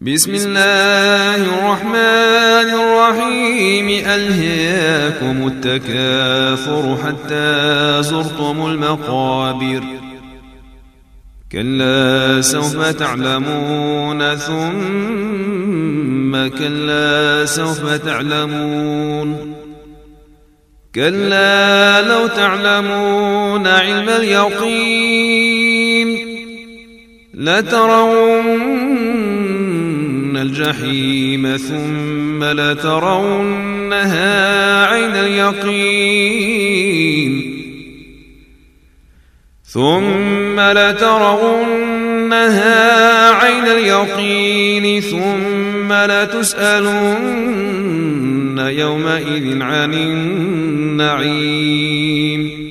بسم الله الرحمن الرحيم. ألهاكم التكاثر حتى زرتم المقابر. كلا سوف تعلمون ثم كلا سوف تعلمون. كلا لو تعلمون علم اليقين لترون الجحيم ثم لترونها عين اليقين ثم لتسألن يومئذ عن النعيم.